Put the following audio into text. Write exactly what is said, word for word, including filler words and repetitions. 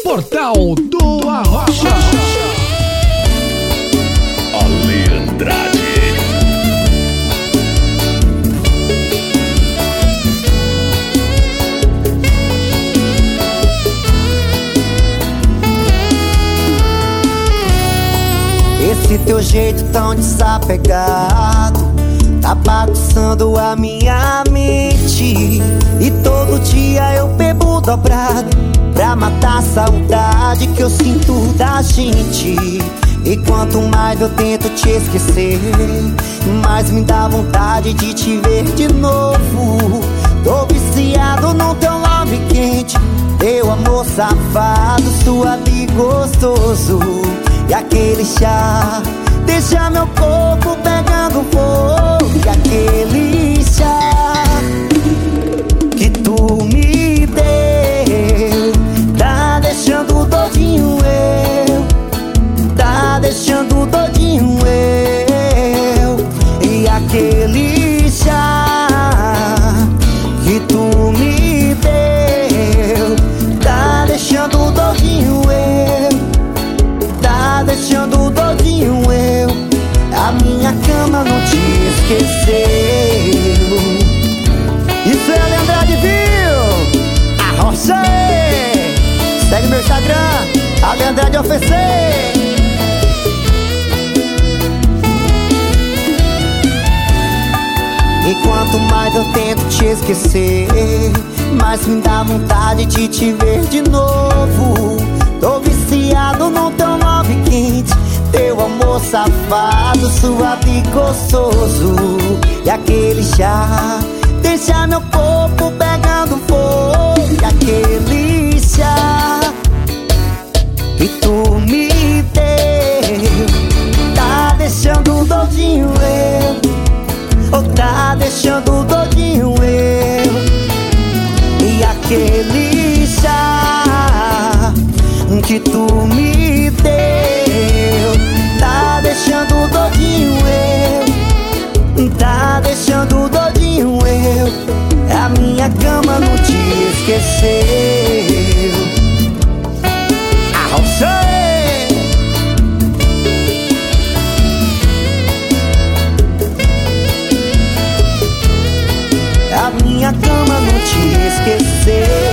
Portal do Arrocha. Ale Andrade. Esse teu jeito tão desapegado tá bagunçando a minha mente. E todo dia eu bebo dobrado pra matar a saudade que eu sinto da gente. E quanto mais eu tento te esquecer, mais me dá vontade de te ver de novo. Tô viciado no teu love quente, teu amor safado, suave e gostoso. E aquele chá deixa meu corpo pegando fogo. E aquele chá que tu me deu tá deixando doidinho eu, tá deixando doidinho eu. E aquele chá que tu me deu tá deixando doidinho eu, tá deixando doidinho eu. A minha cama não te esqueceu. Isso é Ale Andrade, viu? Arrocha! Segue meu Instagram, Ale Andrade O F C. E quanto mais eu tento te esquecer, mais me dá vontade de te ver de novo. Tô viciado no teu love quente, teu amor safado, suave e gostoso. E aquele chá deixa meu corpo pegando fogo. E aquele chá que tu me deu tá deixando doidinho eu, oh, tá deixando doidinho eu. E aquele chá que tu me deu tá deixando doidinho eu, tá deixando doidinho eu. A minha cama não te esqueceu. Arrochei! A minha cama não te esqueceu.